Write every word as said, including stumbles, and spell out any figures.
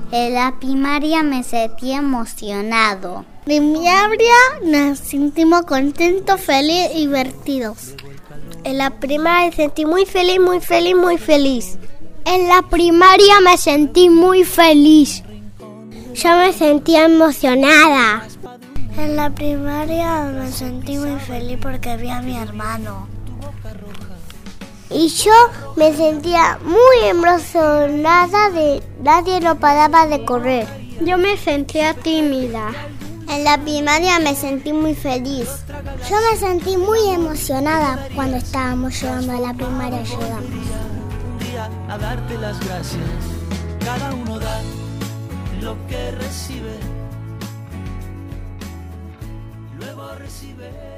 En la primaria me sentí emocionado. En mi primaria nos sentimos contentos, felices y divertidos. En la primaria me sentí muy feliz, muy feliz, muy feliz. En la primaria me sentí muy feliz. Yo me sentía emocionada. En la primaria me sentí muy feliz porque vi a mi hermano. Y yo me sentía muy emocionada de nadie no paraba de correr. Yo me sentía tímida. En la primaria me sentí muy feliz. Yo me sentí muy emocionada cuando estábamos llegando a la primaria. Llegamos. Un día a darte las gracias. Cada uno da lo que recibe. Luego recibe.